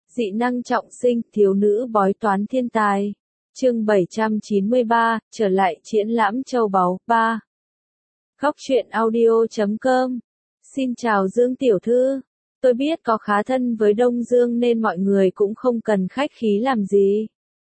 Dị năng trọng sinh, thiếu nữ bói toán thiên tài. Chương 793, trở lại triển lãm châu báu, 3. Góc truyện audio.com. Xin chào Dương tiểu thư. Tôi biết có khá thân với Đông Dương nên mọi người cũng không cần khách khí làm gì.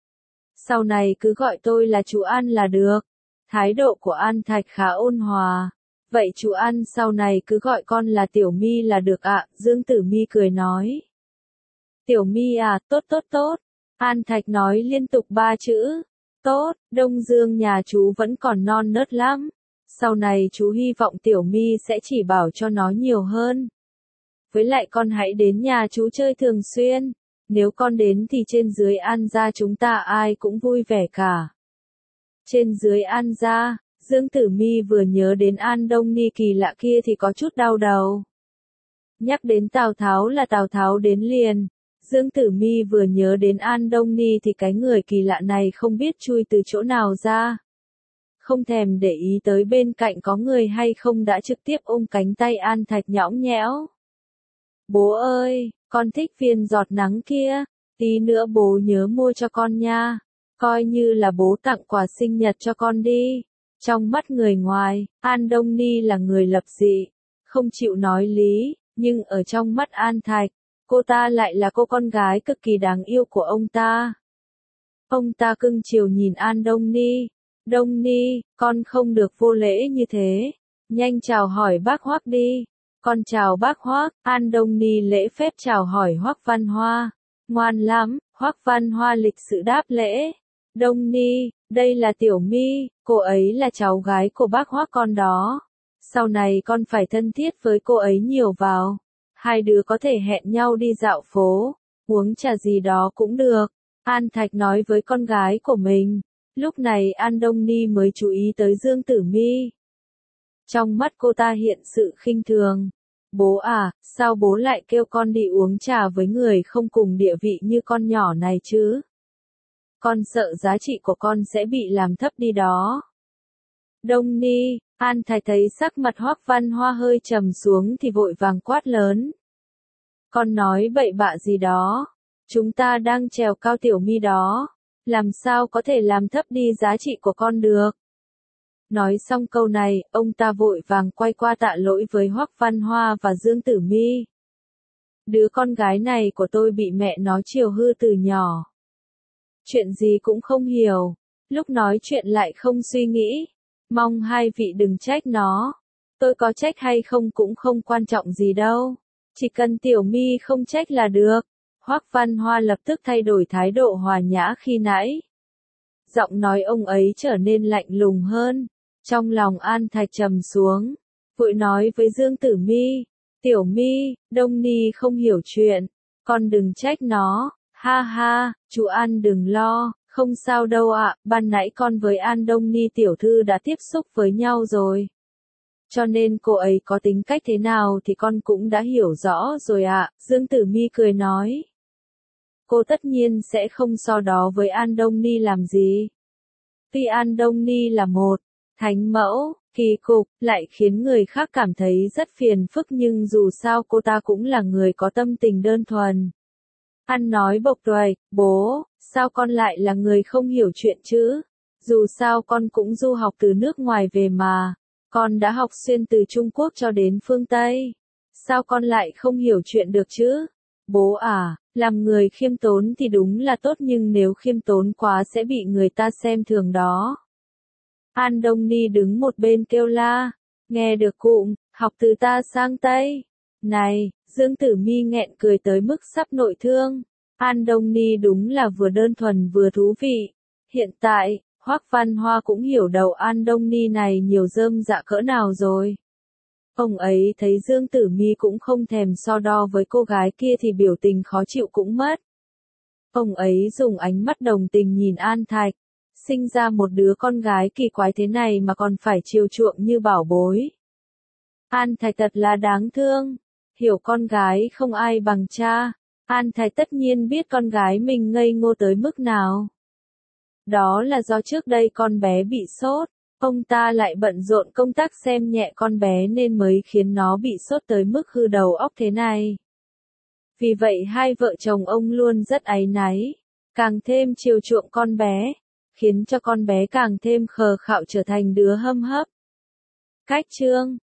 Sau này cứ gọi tôi là chú An là được. Thái độ của An Thạch khá ôn hòa. Vậy chú An sau này cứ gọi con là Tiểu My là được ạ, Dương Tử My cười nói. Tiểu My à, tốt tốt tốt. An Thạch nói liên tục 3 chữ. Tốt, Đông Dương nhà chú vẫn còn non nớt lắm. Sau này chú hy vọng Tiểu My sẽ chỉ bảo cho nó nhiều hơn. Với lại con hãy đến nhà chú chơi thường xuyên. Nếu con đến thì trên dưới An gia chúng ta ai cũng vui vẻ cả. Trên dưới An gia, Dương Tử My vừa nhớ đến An Đông Ni kỳ lạ kia thì có chút đau đầu. Nhắc đến Tào Tháo là Tào Tháo đến liền. Dương Tử My vừa nhớ đến An Đông Ni thì cái người kỳ lạ này không biết chui từ chỗ nào ra. Không thèm để ý tới bên cạnh có người hay không đã trực tiếp ôm cánh tay An Thạch nhõng nhẽo. Bố ơi, con thích viên giọt nắng kia, tí nữa bố nhớ mua cho con nha, coi như là bố tặng quà sinh nhật cho con đi. Trong mắt người ngoài, An Đông Ni là người lập dị, không chịu nói lý, nhưng ở trong mắt An Thạch, cô ta lại là cô con gái cực kỳ đáng yêu của ông ta. Ông ta cưng chiều nhìn An Đông Ni. Đông Ni, con không được vô lễ như thế. Nhanh chào hỏi bác Hoắc đi. Con chào bác Hoắc. An Đông Ni lễ phép chào hỏi Hoắc Văn Hoa. Ngoan lắm, Hoắc Văn Hoa lịch sự đáp lễ. Đông Ni, đây là Tiểu My, cô ấy là cháu gái của bác Hoắc con đó. Sau này con phải thân thiết với cô ấy nhiều vào. Hai đứa có thể hẹn nhau đi dạo phố, uống trà gì đó cũng được. An Thạch nói với con gái của mình. Lúc này An Đông Ni mới chú ý tới Dương Tử My. Trong mắt cô ta hiện sự khinh thường. Bố à, sao bố lại kêu con đi uống trà với người không cùng địa vị như con nhỏ này chứ? Con sợ giá trị của con sẽ bị làm thấp đi đó. Đông Ni, An Thạch thấy sắc mặt Hoắc Văn Hoa hơi trầm xuống thì vội vàng quát lớn. Con nói bậy bạ gì đó? Chúng ta đang trèo cao Tiểu My đó. Làm sao có thể làm thấp đi giá trị của con được? Nói xong câu này, ông ta vội vàng quay qua tạ lỗi với Hoắc Văn Hoa và Dương Tử My. Đứa con gái này của tôi bị mẹ nó chiều hư từ nhỏ. Chuyện gì cũng không hiểu, lúc nói chuyện lại không suy nghĩ. Mong hai vị đừng trách nó. Tôi có trách hay không cũng không quan trọng gì đâu. Chỉ cần Tiểu My không trách là được. Hoắc Văn Hoa lập tức thay đổi thái độ hòa nhã khi nãy. Giọng nói ông ấy trở nên lạnh lùng hơn. Trong lòng An Thạch trầm xuống, vội nói với Dương Tử My. Tiểu My, Đông Ni không hiểu chuyện. Con đừng trách nó. Ha ha, chú An đừng lo, không sao đâu ạ. Ban nãy con với An Đông Ni tiểu thư đã tiếp xúc với nhau rồi. Cho nên cô ấy có tính cách thế nào thì con cũng đã hiểu rõ rồi ạ. Dương Tử My cười nói. Cô tất nhiên sẽ không so đó với An Đông Ni làm gì. Tuy An Đông Ni là một thánh mẫu, kỳ cục, lại khiến người khác cảm thấy rất phiền phức nhưng dù sao cô ta cũng là người có tâm tình đơn thuần. An nói bộc tuệch, bố, sao con lại là người không hiểu chuyện chứ? Dù sao con cũng du học từ nước ngoài về mà. Con đã học xuyên từ Trung Quốc cho đến phương Tây. Sao con lại không hiểu chuyện được chứ? Bố à, làm người khiêm tốn thì đúng là tốt nhưng nếu khiêm tốn quá sẽ bị người ta xem thường đó. An Đông Ni đứng một bên kêu la. Nghe được cụm, học từ ta sang Tây. Này, Dương Tử My nghẹn cười tới mức sắp nội thương. An Đông Ni đúng là vừa đơn thuần vừa thú vị. Hiện tại, Hoắc Văn Hoa cũng hiểu đầu An Đông Ni này nhiều rơm dạ cỡ nào rồi. Ông ấy thấy Dương Tử My cũng không thèm so đo với cô gái kia thì biểu tình khó chịu cũng mất. Ông ấy dùng ánh mắt đồng tình nhìn An Thạch. Sinh ra một đứa con gái kỳ quái thế này mà còn phải chiều chuộng như bảo bối. An Thạch thật là đáng thương. Hiểu con gái không ai bằng cha. An Thạch tất nhiên biết con gái mình ngây ngô tới mức nào. Đó là do trước đây con bé bị sốt. Ông ta lại bận rộn công tác xem nhẹ con bé nên mới khiến nó bị sốt tới mức hư đầu óc thế này. Vì vậy hai vợ chồng ông luôn rất áy náy, càng thêm chiều chuộng con bé, khiến cho con bé càng thêm khờ khạo trở thành đứa hâm hấp. Cách chương